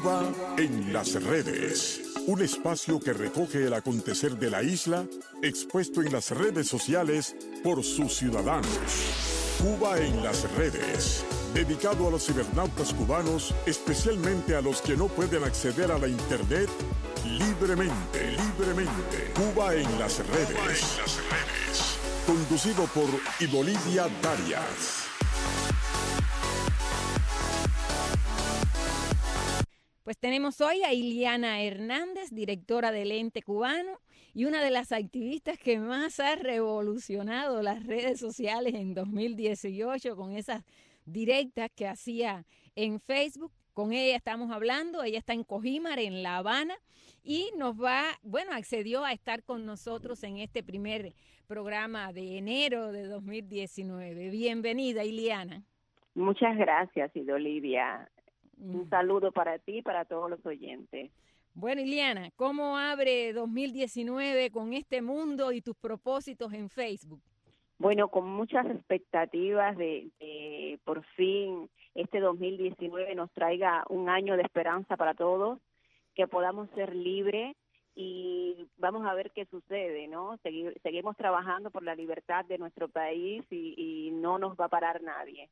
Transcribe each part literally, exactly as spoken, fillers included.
Cuba en las redes, un espacio que recoge el acontecer de la isla expuesto en las redes sociales por sus ciudadanos. Cuba en las redes, dedicado a los cibernautas cubanos, especialmente a los que no pueden acceder a la internet libremente, libremente. Cuba en las redes, Cuba en las redes. Conducido por Idolivia Darias. Pues tenemos hoy a Iliana Hernández, directora del Ente Cubano y una de las activistas que más ha revolucionado las redes sociales en dos mil dieciocho con esas directas que hacía en Facebook. Con ella estamos hablando, ella está en Cojímar, en La Habana, y nos va, bueno, accedió a estar con nosotros en este primer programa de enero de dos mil diecinueve. Bienvenida, Iliana. Muchas gracias, Idolivia. Un saludo para ti y para todos los oyentes. Bueno, Iliana, ¿cómo abre dos mil diecinueve con este mundo y tus propósitos en Facebook? Bueno, con muchas expectativas de, de por fin este dos mil diecinueve nos traiga un año de esperanza para todos, que podamos ser libres y vamos a ver qué sucede, ¿no? Segui- seguimos trabajando por la libertad de nuestro país y, y no nos va a parar nadie.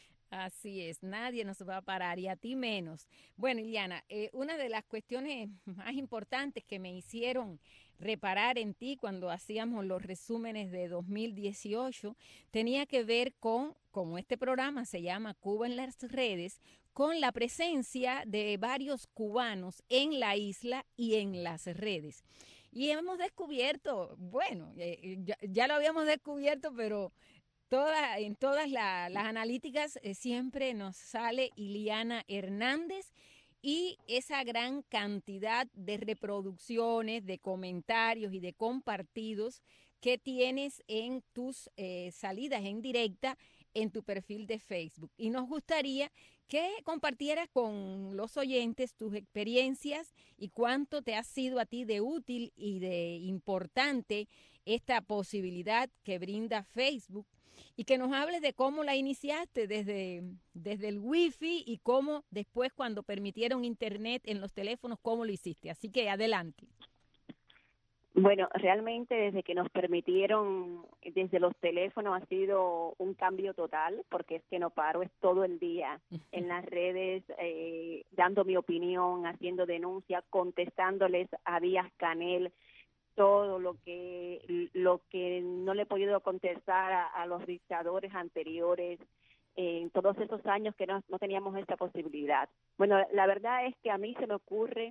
Así es, nadie nos va a parar y a ti menos. Bueno, Iliana, eh, una de las cuestiones más importantes que me hicieron reparar en ti cuando hacíamos los resúmenes de dos mil dieciocho tenía que ver con, como este programa se llama Cuba en las redes, con la presencia de varios cubanos en la isla y en las redes. Y hemos descubierto, bueno, eh, ya, ya lo habíamos descubierto, pero Toda, en todas la- las analíticas eh, siempre nos sale Iliana Hernández y esa gran cantidad de reproducciones, de comentarios y de compartidos que tienes en tus eh, salidas en directa en tu perfil de Facebook. Y nos gustaría que compartieras con los oyentes tus experiencias y cuánto te ha sido a ti de útil y de importante esta posibilidad que brinda Facebook y que nos hables de cómo la iniciaste desde, desde el wifi y cómo después cuando permitieron internet en los teléfonos, cómo lo hiciste. Así que adelante. Bueno, realmente desde que nos permitieron, desde los teléfonos ha sido un cambio total, porque es que no paro, es todo el día en las redes, eh, dando mi opinión, haciendo denuncias, contestándoles a Díaz Canel, todo lo que lo que no le he podido contestar a, a los dictadores anteriores eh, en todos esos años que no, no teníamos esta posibilidad. Bueno, la verdad es que a mí se me ocurre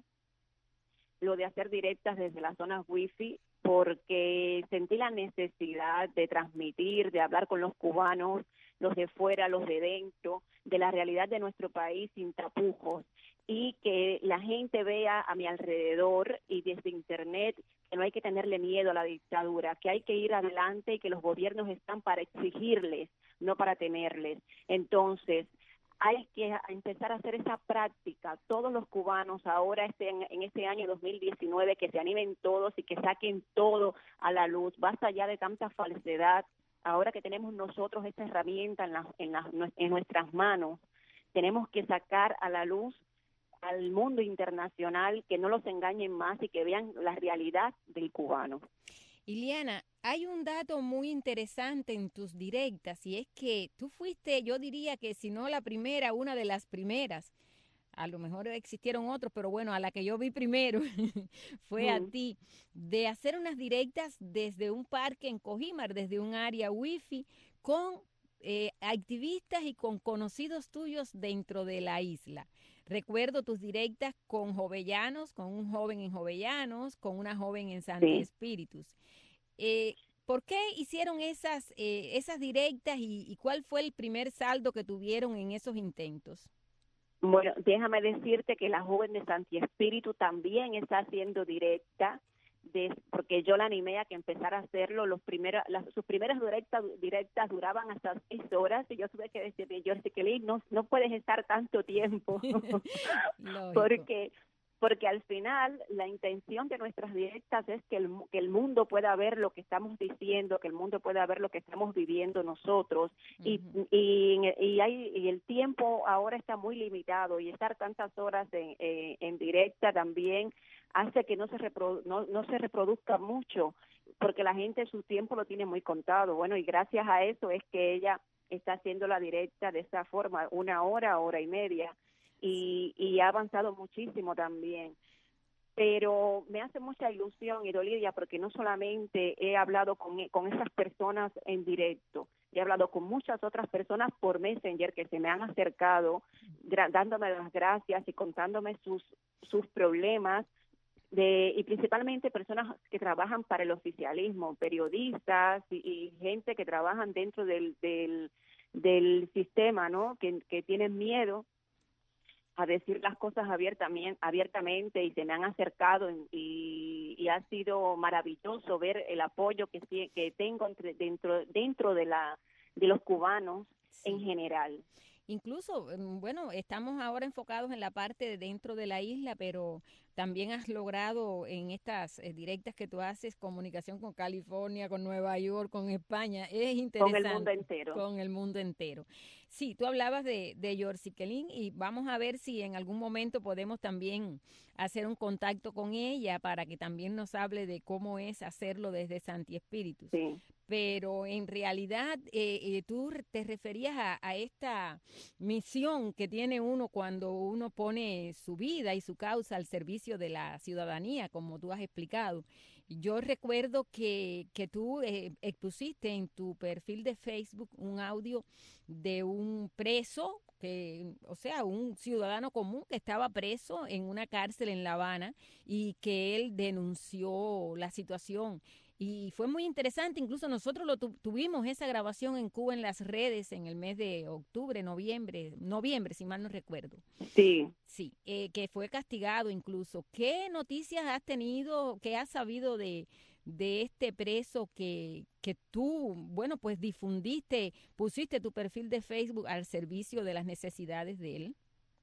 lo de hacer directas desde las zonas wifi porque sentí la necesidad de transmitir, de hablar con los cubanos, los de fuera, los de dentro, de la realidad de nuestro país sin tapujos y que la gente vea a mi alrededor y desde internet que no hay que tenerle miedo a la dictadura, que hay que ir adelante y que los gobiernos están para exigirles, no para tenerles. Entonces, hay que empezar a hacer esa práctica. Todos los cubanos ahora este, en, en este año dos mil diecinueve que se animen todos y que saquen todo a la luz. Basta ya de tanta falsedad. Ahora que tenemos nosotros esta herramienta en, la, en, la, en nuestras manos, tenemos que sacar a la luz al mundo internacional, que no los engañen más y que vean la realidad del cubano. Iliana, hay un dato muy interesante en tus directas y es que tú fuiste, yo diría que si no la primera, una de las primeras. A lo mejor existieron otros, pero bueno, a la que yo vi primero fue a Mm. ti, de hacer unas directas desde un parque en Cojímar, desde un área wifi, con eh, activistas y con conocidos tuyos dentro de la isla. Recuerdo tus directas con Jovellanos, con un joven en Jovellanos, con una joven en Santi Sí. Espíritus. Eh, ¿Por qué hicieron esas, eh, esas directas y, y cuál fue el primer saldo que tuvieron en esos intentos? Bueno, déjame decirte que la joven de Santi Espíritu también está haciendo directa, de, porque yo la animé a que empezara a hacerlo. Los primeros, las, sus primeras directas, directas duraban hasta seis horas y yo tuve que decirle, Jorge, que no, no puedes estar tanto tiempo, porque porque al final la intención de nuestras directas es que el, que el mundo pueda ver lo que estamos diciendo, que el mundo pueda ver lo que estamos viviendo nosotros, y, uh-huh. y, y, hay, y el tiempo ahora está muy limitado, y estar tantas horas en, eh, en directa también hace que no se, reprodu- no, no se reproduzca mucho, porque la gente su tiempo lo tiene muy contado. Bueno, y gracias a eso es que ella está haciendo la directa de esa forma, una hora, hora y media, y, y ha avanzado muchísimo también. Pero me hace mucha ilusión, Idolidia, porque no solamente he hablado con, con esas personas en directo, he hablado con muchas otras personas por Messenger que se me han acercado, gra- dándome las gracias y contándome sus, sus problemas, de y principalmente personas que trabajan para el oficialismo, periodistas y, y gente que trabajan dentro del, del, del sistema, ¿no? Que, que tienen miedo a decir las cosas abiertamente, abiertamente y se me han acercado y, y ha sido maravilloso ver el apoyo que, que tengo entre, dentro dentro de la de los cubanos, sí, en general. Incluso, bueno, estamos ahora enfocados en la parte de dentro de la isla, pero también has logrado en estas eh, directas que tú haces comunicación con California, con Nueva York, con España. Es interesante. Con el mundo entero. Con el mundo entero. Sí, tú hablabas de, de Yorsi Kelin y vamos a ver si en algún momento podemos también hacer un contacto con ella para que también nos hable de cómo es hacerlo desde Santi Espíritus. Sí. Pero en realidad eh, eh, tú te referías a, a esta misión que tiene uno cuando uno pone su vida y su causa al servicio de la ciudadanía, como tú has explicado. Yo recuerdo que, que tú eh, expusiste en tu perfil de Facebook un audio de un preso, que, o sea, un ciudadano común que estaba preso en una cárcel en La Habana y que él denunció la situación. Y fue muy interesante, incluso nosotros lo tu- tuvimos esa grabación en Cuba en las redes en el mes de octubre, noviembre, noviembre, si mal no recuerdo. Sí. Sí, eh, que fue castigado incluso. ¿Qué noticias has tenido, qué has sabido de, de este preso que, que tú, bueno, pues difundiste, pusiste tu perfil de Facebook al servicio de las necesidades de él?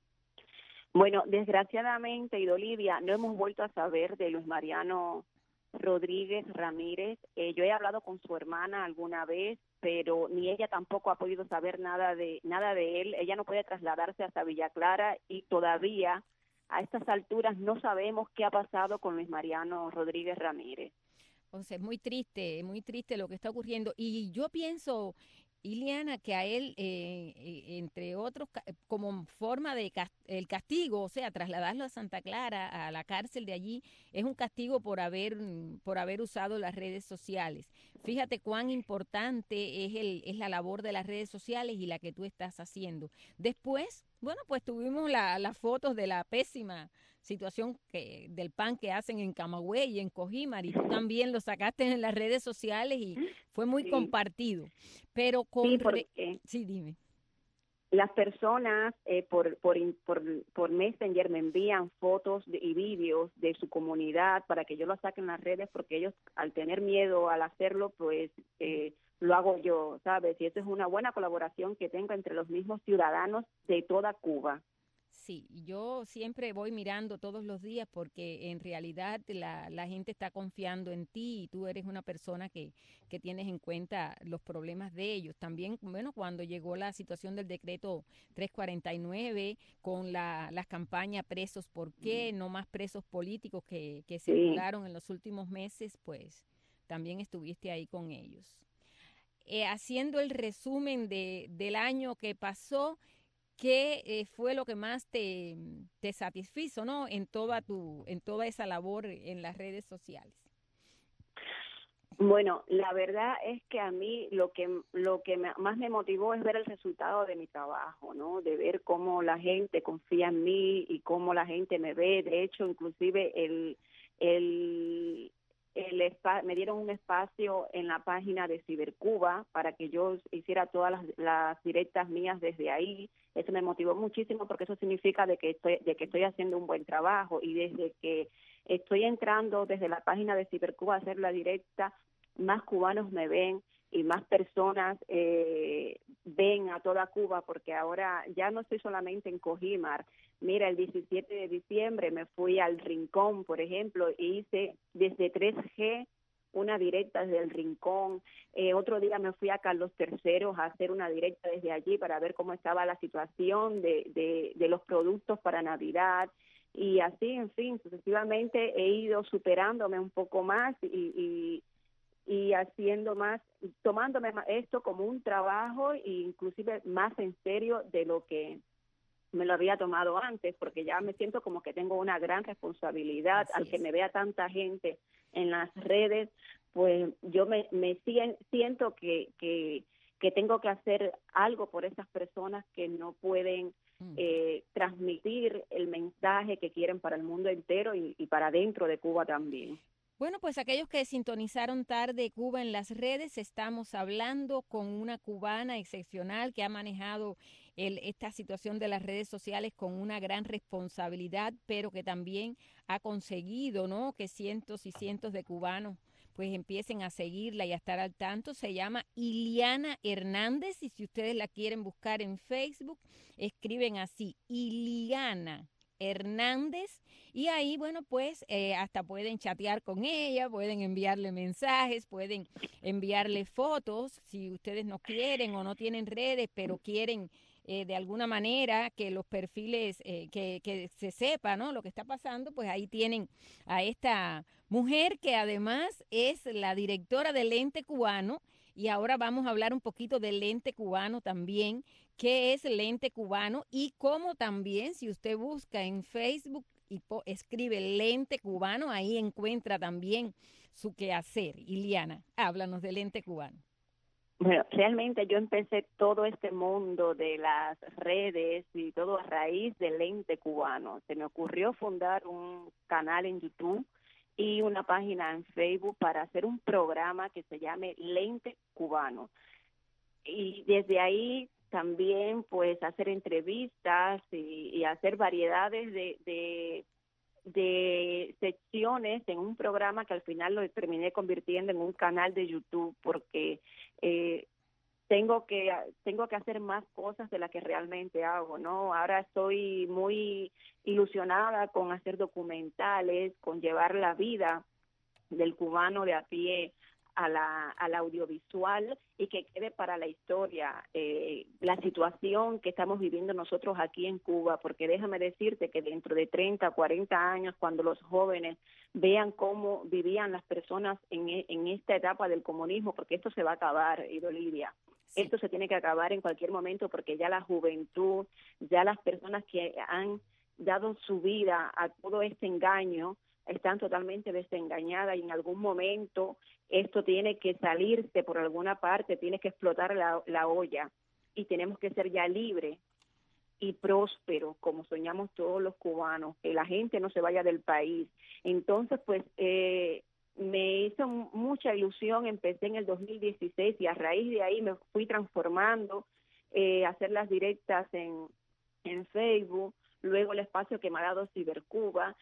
Bueno, desgraciadamente, Idolivia, no hemos vuelto a saber de Luis Mariano Rodríguez Ramírez. Eh, yo he hablado con su hermana alguna vez, pero ni ella tampoco ha podido saber nada de nada de él. Ella no puede trasladarse hasta Villa Clara y todavía a estas alturas no sabemos qué ha pasado con Luis Mariano Rodríguez Ramírez. O sea, es muy triste, muy triste lo que está ocurriendo. Y yo pienso, Iliana, que a él, eh, eh, entre otros, como forma de cast el castigo, o sea, trasladarlo a Santa Clara, a la cárcel de allí, es un castigo por haber, por haber usado las redes sociales. Fíjate cuán importante es, el, es la labor de las redes sociales y la que tú estás haciendo. Después, bueno, pues tuvimos la, las fotos de la pésima situación que, del pan que hacen en Camagüey y en Cojímar, y tú también lo sacaste en las redes sociales y fue muy sí. compartido. Pero con... Sí, porque sí, dime. Las personas eh, por, por, por, por Messenger me envían fotos de, y vídeos de su comunidad para que yo lo saque en las redes, porque ellos al tener miedo al hacerlo, pues eh, lo hago yo, ¿sabes? Y eso es una buena colaboración que tengo entre los mismos ciudadanos de toda Cuba. Sí, yo siempre voy mirando todos los días porque en realidad la, la gente está confiando en ti y tú eres una persona que, que tienes en cuenta los problemas de ellos. También, bueno, cuando llegó la situación del decreto trescientos cuarenta y nueve con la, las campañas presos, ¿por qué? No más presos políticos que, que circularon sí. en los últimos meses, pues también estuviste ahí con ellos. Eh, haciendo el resumen de, del año que pasó, ¿qué eh, fue lo que más te, te satisfizo, ¿no? en toda tu en toda esa labor en las redes sociales? Bueno, la verdad es que a mí lo que lo que me, más me motivó es ver el resultado de mi trabajo, ¿no? De ver cómo la gente confía en mí y cómo la gente me ve. De hecho, inclusive el el El espa- me dieron un espacio en la página de Cibercuba para que yo hiciera todas las, las directas mías desde ahí. Eso me motivó muchísimo porque eso significa de que estoy de que estoy haciendo un buen trabajo, y desde que estoy entrando desde la página de Cibercuba a hacer la directa, más cubanos me ven y más personas eh, ven a toda Cuba, porque ahora ya no estoy solamente en Cogímar. Mira, el diecisiete de diciembre me fui al Rincón, por ejemplo, e hice desde tres G una directa desde el Rincón. Eh, otro día me fui a Carlos tercero a hacer una directa desde allí para ver cómo estaba la situación de, de, de los productos para Navidad. Y así, en fin, sucesivamente he ido superándome un poco más y, y, y haciendo más, tomándome esto como un trabajo e inclusive más en serio de lo que me lo había tomado antes, porque ya me siento como que tengo una gran responsabilidad. Así al que es. Me vea tanta gente en las redes, pues yo me, me siento que, que, que tengo que hacer algo por esas personas que no pueden eh, transmitir el mensaje que quieren para el mundo entero y, y para dentro de Cuba también. Bueno, pues aquellos que sintonizaron tarde Cuba en las redes, estamos hablando con una cubana excepcional que ha manejado el, esta situación de las redes sociales con una gran responsabilidad, pero que también ha conseguido, ¿no?, que cientos y cientos de cubanos pues empiecen a seguirla y a estar al tanto. Se llama Iliana Hernández y si ustedes la quieren buscar en Facebook, escriben así, Iliana Hernández, y ahí, bueno, pues eh, hasta pueden chatear con ella, pueden enviarle mensajes, pueden enviarle fotos, si ustedes no quieren o no tienen redes, pero quieren eh, de alguna manera que los perfiles, eh, que, que se sepa, ¿no?, lo que está pasando, pues ahí tienen a esta mujer que además es la directora del Ente Cubano, y ahora vamos a hablar un poquito del Ente Cubano también, qué es el Ente Cubano y cómo también, si usted busca en Facebook y escribe el Ente Cubano, ahí encuentra también su quehacer. Iliana, háblanos del Ente Cubano. Bueno, realmente yo empecé todo este mundo de las redes y todo a raíz del Ente Cubano. Se me ocurrió fundar un canal en YouTube y una página en Facebook para hacer un programa que se llame Ente Cubano. Y desde ahí también pues hacer entrevistas y, y hacer variedades de, de, de secciones en un programa que al final lo terminé convirtiendo en un canal de YouTube porque eh, tengo que tengo que hacer más cosas de las que realmente hago, ¿no? Ahora estoy muy ilusionada con hacer documentales, con llevar la vida del cubano de a pie a la, al audiovisual y que quede para la historia eh, la situación que estamos viviendo nosotros aquí en Cuba, porque déjame decirte que dentro de treinta, cuarenta años, cuando los jóvenes vean cómo vivían las personas en, en esta etapa del comunismo, porque esto se va a acabar, Idolivia, sí. Esto se tiene que acabar en cualquier momento porque ya la juventud, ya las personas que han dado su vida a todo este engaño, están totalmente desengañadas y en algún momento esto tiene que salirse por alguna parte, tiene que explotar la, la olla y tenemos que ser ya libres y prósperos como soñamos todos los cubanos, que la gente no se vaya del país. Entonces, pues eh, me hizo mucha ilusión, empecé en el dos mil dieciséis y a raíz de ahí me fui transformando, eh, hacer las directas en, en Facebook, luego el espacio que me ha dado Cibercuba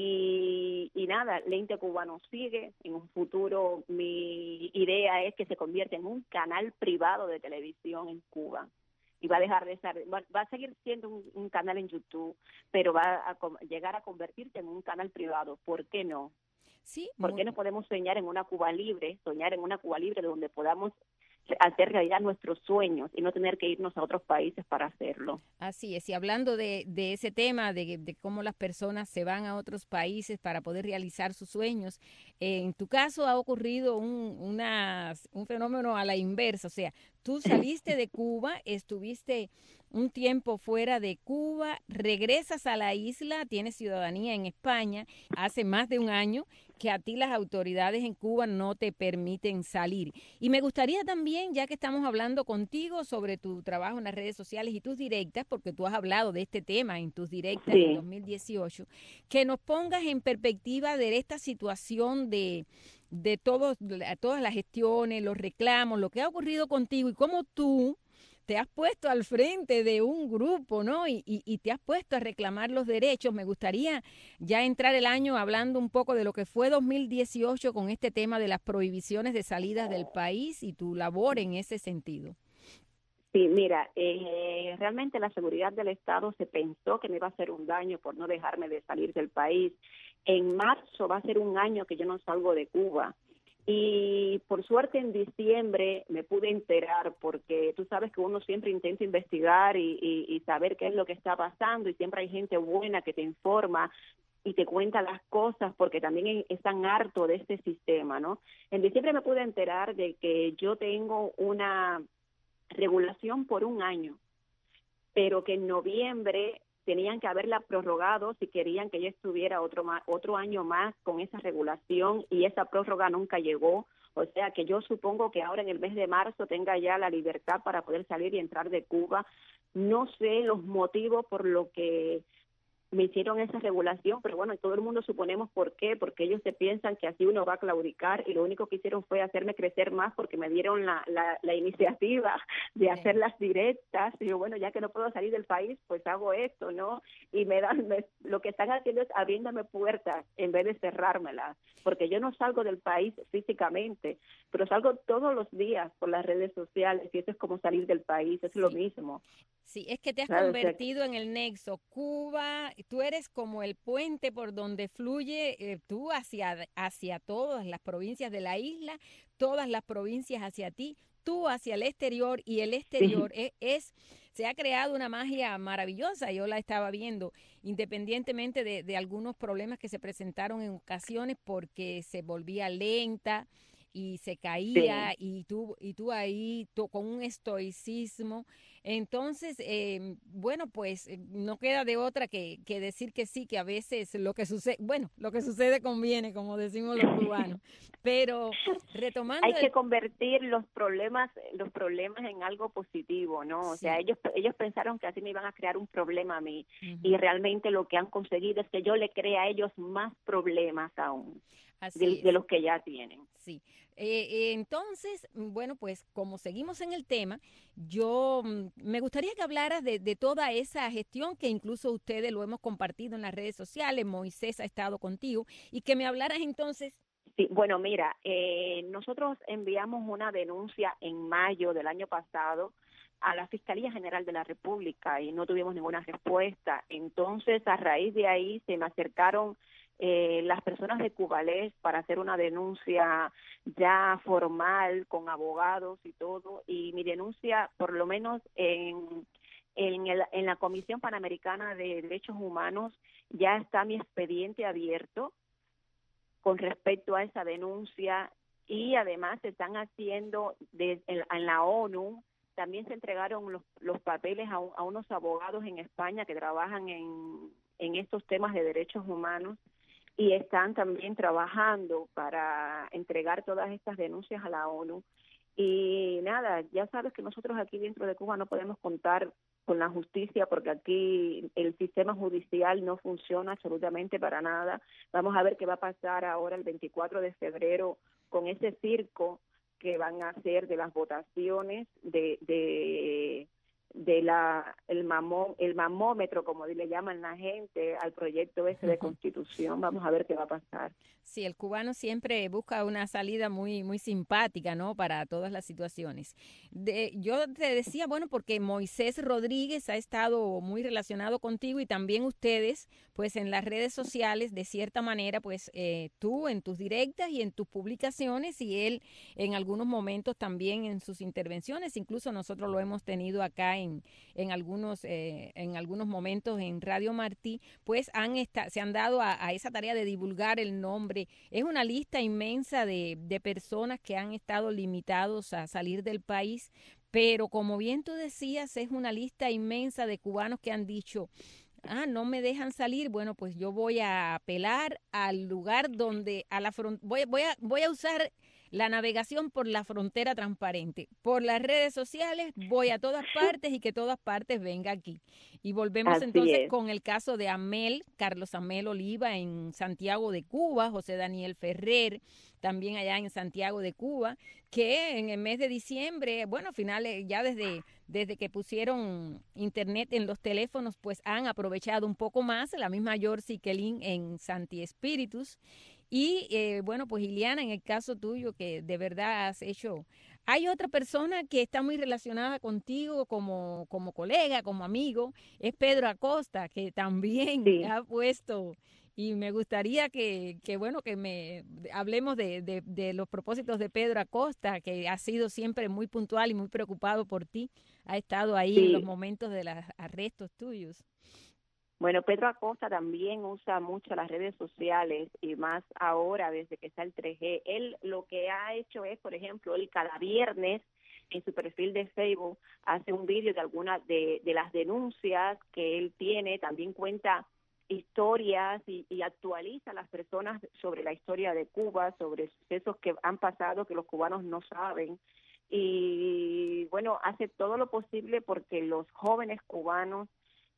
y, y nada, el Ente Cubano sigue. En un futuro mi idea es que se convierta en un canal privado de televisión en Cuba y va a dejar de ser, va, va a seguir siendo un, un canal en YouTube, pero va a, a llegar a convertirse en un canal privado. ¿Por qué no? Sí. ¿Por muy... qué no podemos soñar en una Cuba libre, soñar en una Cuba libre donde podamos hacer realidad nuestros sueños y no tener que irnos a otros países para hacerlo? Así es, y hablando de, de ese tema, de, de cómo las personas se van a otros países para poder realizar sus sueños, eh, en tu caso ha ocurrido un, una, un fenómeno a la inversa, o sea, tú saliste de Cuba, estuviste un tiempo fuera de Cuba, regresas a la isla, tienes ciudadanía en España, hace más de un año que a ti las autoridades en Cuba no te permiten salir. Y me gustaría también, ya que estamos hablando contigo sobre tu trabajo en las redes sociales y tus directas, porque tú has hablado de este tema en tus directas sí. en dos mil dieciocho, que nos pongas en perspectiva de esta situación de, de todos, todas las gestiones, los reclamos, lo que ha ocurrido contigo y cómo tú te has puesto al frente de un grupo, ¿no? Y, y, y te has puesto a reclamar los derechos. Me gustaría ya entrar el año hablando un poco de lo que fue dos mil dieciocho con este tema de las prohibiciones de salidas del país y tu labor en ese sentido. Sí, mira, eh, realmente la seguridad del Estado se pensó que me iba a hacer un daño por no dejarme de salir del país. En marzo va a ser un año que yo no salgo de Cuba. Y por suerte en diciembre me pude enterar, porque tú sabes que uno siempre intenta investigar y, y, y saber qué es lo que está pasando, y siempre hay gente buena que te informa y te cuenta las cosas, porque también están hartos de este sistema, ¿no? En diciembre me pude enterar de que yo tengo una regulación por un año, pero que en noviembre tenían que haberla prorrogado si querían que yo estuviera otro más, otro año más con esa regulación, y esa prórroga nunca llegó. O sea que yo supongo que ahora en el mes de marzo tenga ya la libertad para poder salir y entrar de Cuba. No sé los motivos por lo que me hicieron esa regulación, pero bueno, todo el mundo suponemos por qué, porque ellos se piensan que así uno va a claudicar, y lo único que hicieron fue hacerme crecer más, porque me dieron la, la, la iniciativa de hacer las directas. Y yo, bueno, ya que no puedo salir del país, pues hago esto, ¿no? Y me dan, me, lo que están haciendo es abriéndome puertas en vez de cerrármelas, porque yo no salgo del país físicamente, pero salgo todos los días por las redes sociales, y eso es como salir del país, es sí. lo mismo. Sí, es que te has claro, convertido o sea, en el nexo. Cuba, tú eres como el puente por donde fluye eh, tú hacia, hacia todas las provincias de la isla, todas las provincias hacia ti, tú hacia el exterior, y el exterior sí. es, es, se ha creado una magia maravillosa. Yo la estaba viendo, independientemente de, de algunos problemas que se presentaron en ocasiones porque se volvía lenta y se caía, sí. y tú y tú ahí tú, con un estoicismo. Entonces, eh, bueno, pues eh, no queda de otra que, que decir que sí, que a veces lo que sucede, bueno, lo que sucede conviene, como decimos los cubanos. Pero retomando... Hay el... que convertir los problemas los problemas en algo positivo, ¿no? O sí. sea, ellos ellos pensaron que así me iban a crear un problema a mí, uh-huh. y realmente lo que han conseguido es que yo le cree a ellos más problemas aún de, de los que ya tienen. Sí. Eh, entonces, bueno, pues como seguimos en el tema, yo me gustaría que hablaras de, de toda esa gestión que incluso ustedes lo hemos compartido en las redes sociales. Moisés ha estado contigo, y que me hablaras entonces. Sí, bueno, mira, eh, nosotros enviamos una denuncia en mayo del año pasado a la Fiscalía General de la República y no tuvimos ninguna respuesta. Entonces, a raíz de ahí se me acercaron Eh, las personas de Cubalés para hacer una denuncia ya formal con abogados y todo, y mi denuncia, por lo menos en en, el, en la Comisión Panamericana de Derechos Humanos, ya está mi expediente abierto con respecto a esa denuncia, y además se están haciendo de, en, en la ONU. También se entregaron los, los papeles a, a unos abogados en España que trabajan en, en estos temas de derechos humanos, y están también trabajando para entregar todas estas denuncias a la ONU. Y nada, ya sabes que nosotros aquí dentro de Cuba no podemos contar con la justicia, porque aquí el sistema judicial no funciona absolutamente para nada. Vamos a ver qué va a pasar ahora el veinticuatro de febrero con ese circo que van a hacer de las votaciones de... de de la el mamón el mamómetro, como le llaman la gente, al proyecto ese de constitución. Vamos a ver qué va a pasar. Sí, el cubano siempre busca una salida muy muy simpática, ¿no?, para todas las situaciones. De, yo te decía, bueno, porque Moisés Rodríguez ha estado muy relacionado contigo, y también ustedes, pues en las redes sociales, de cierta manera, pues eh, tú en tus directas y en tus publicaciones, y él en algunos momentos también en sus intervenciones. Incluso nosotros lo hemos tenido acá en En, en algunos eh, en algunos momentos en Radio Martí, pues han esta, se han dado a, a esa tarea de divulgar el nombre. Es una lista inmensa de, de personas que han estado limitados a salir del país, pero como bien tú decías, es una lista inmensa de cubanos que han dicho: ah, no me dejan salir, bueno, pues yo voy a apelar al lugar donde, a la front, voy, voy a voy a usar la navegación por la frontera transparente. Por las redes sociales voy a todas partes y que todas partes venga aquí. Y volvemos Así entonces es. con el caso de Amel, Carlos Amel Oliva en Santiago de Cuba, José Daniel Ferrer, también allá en Santiago de Cuba, que en el mes de diciembre, bueno, finales, ya desde, desde que pusieron internet en los teléfonos, pues han aprovechado un poco más, la misma Yorsi Kelin en Santi Espíritus. Y eh, bueno, pues Iliana, en el caso tuyo, que de verdad has hecho... Hay otra persona que está muy relacionada contigo como, como colega, como amigo, es Pedro Acosta, que también Sí. ha puesto... Y me gustaría que, que bueno, que me hablemos de, de, de los propósitos de Pedro Acosta, que ha sido siempre muy puntual y muy preocupado por ti. Ha estado ahí Sí. en los momentos de los arrestos tuyos. Bueno, Pedro Acosta también usa mucho las redes sociales y más ahora desde que está el tres G. Él lo que ha hecho es, por ejemplo, él cada viernes en su perfil de Facebook hace un vídeo de algunas de, de las denuncias que él tiene, también cuenta historias y, y actualiza a las personas sobre la historia de Cuba, sobre sucesos que han pasado que los cubanos no saben. Y bueno, hace todo lo posible porque los jóvenes cubanos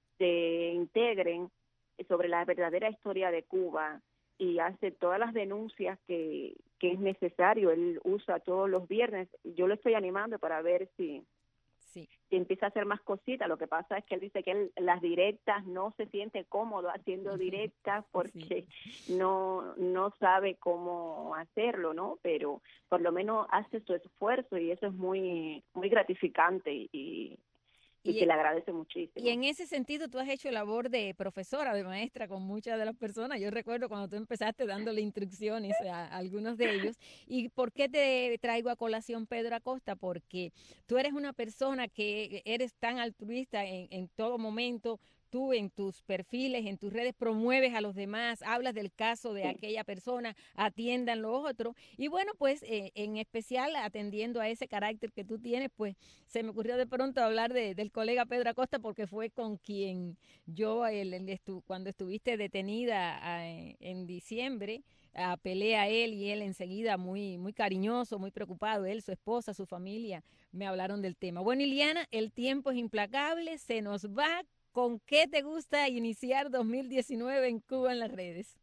se integren sobre la verdadera historia de Cuba y hace todas las denuncias que, que es necesario. Él usa todos los viernes. Yo lo estoy animando para ver si, sí. si empieza a hacer más cositas. Lo que pasa es que él dice que él, las directas no se siente cómodo haciendo directas porque sí. no, no sabe cómo hacerlo, ¿no? Pero por lo menos hace su esfuerzo y eso es muy, muy gratificante y Y, y que le agradece muchísimo. Y en ese sentido tú has hecho labor de profesora, de maestra con muchas de las personas. Yo recuerdo cuando tú empezaste dándole instrucciones a, a algunos de ellos. ¿Y por qué te traigo a colación Pedro Acosta? Porque tú eres una persona que eres tan altruista en, en todo momento. Tú en tus perfiles, en tus redes, promueves a los demás, hablas del caso de sí. aquella persona, atiendan los otros. Y bueno, pues eh, en especial atendiendo a ese carácter que tú tienes, pues se me ocurrió de pronto hablar de, del colega Pedro Acosta porque fue con quien yo, el, el estu cuando estuviste detenida a, en diciembre, apelé a él y él enseguida muy, muy cariñoso, muy preocupado, él, su esposa, su familia, me hablaron del tema. Bueno, Iliana, el tiempo es implacable, se nos va. ¿Con qué te gusta iniciar dos mil diecinueve en Cuba en las redes?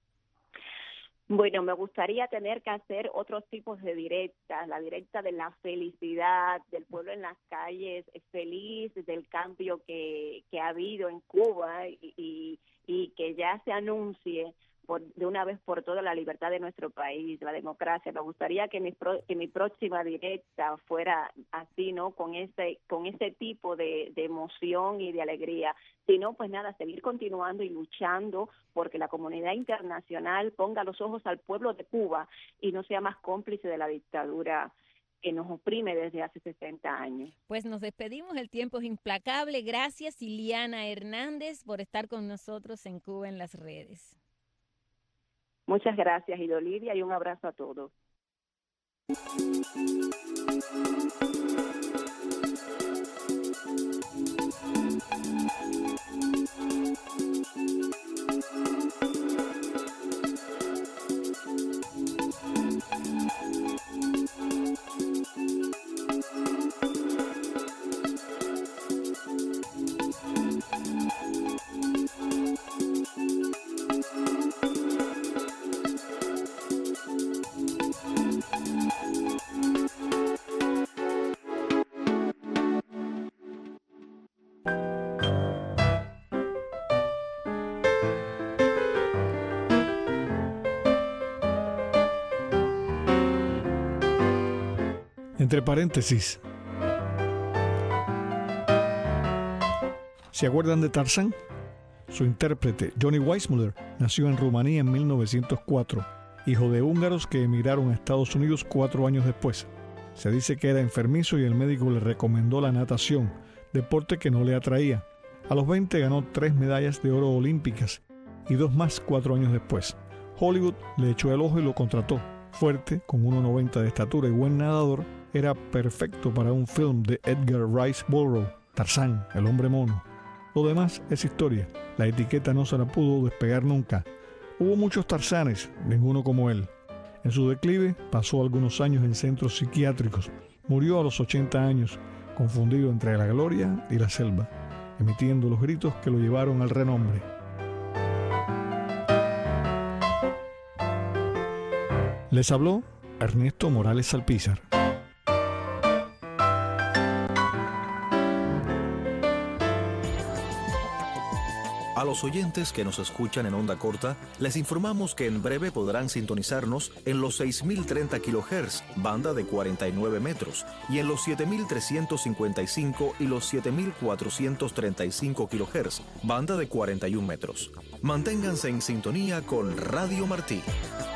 Bueno, me gustaría tener que hacer otros tipos de directas, la directa de la felicidad, del pueblo en las calles, feliz del cambio que, que ha habido en Cuba y, y, y que ya se anuncie por, de una vez por todas la libertad de nuestro país, la democracia. Me gustaría que mi, pro, que mi próxima directa fuera así, ¿no? Con ese, con ese tipo de, de emoción y de alegría. Si no, pues nada, seguir continuando y luchando porque la comunidad internacional ponga los ojos al pueblo de Cuba y no sea más cómplice de la dictadura que nos oprime desde hace sesenta años. Pues nos despedimos, el tiempo es implacable. Gracias, Iliana Hernández, por estar con nosotros en Cuba en las redes. Muchas gracias, Idolidia, y un abrazo a todos. Entre paréntesis, ¿se acuerdan de Tarzán? Su intérprete, Johnny Weissmuller, nació en Rumanía en mil novecientos cuatro, hijo de húngaros que emigraron a Estados Unidos cuatro años después. Se dice que era enfermizo y el médico le recomendó la natación, deporte que no le atraía. A los veinte ganó tres medallas de oro olímpicas y dos más cuatro años después. Hollywood le echó el ojo y lo contrató. Fuerte, con uno noventa de estatura y buen nadador, era perfecto para un film de Edgar Rice Burroughs, Tarzán, el hombre mono. Lo demás es historia. La etiqueta no se la pudo despegar nunca. Hubo muchos Tarzanes, ninguno como él. En su declive pasó algunos años en centros psiquiátricos. Murió a los ochenta años, confundido entre la gloria y la selva, emitiendo los gritos que lo llevaron al renombre. Les habló Ernesto Morales Salpízar. A los oyentes que nos escuchan en onda corta, les informamos que en breve podrán sintonizarnos en los seis mil treinta kilohertz, banda de cuarenta y nueve metros, y en los siete mil trescientos cincuenta y cinco y los siete mil cuatrocientos treinta y cinco kilohertz, banda de cuarenta y un metros. Manténganse en sintonía con Radio Martí.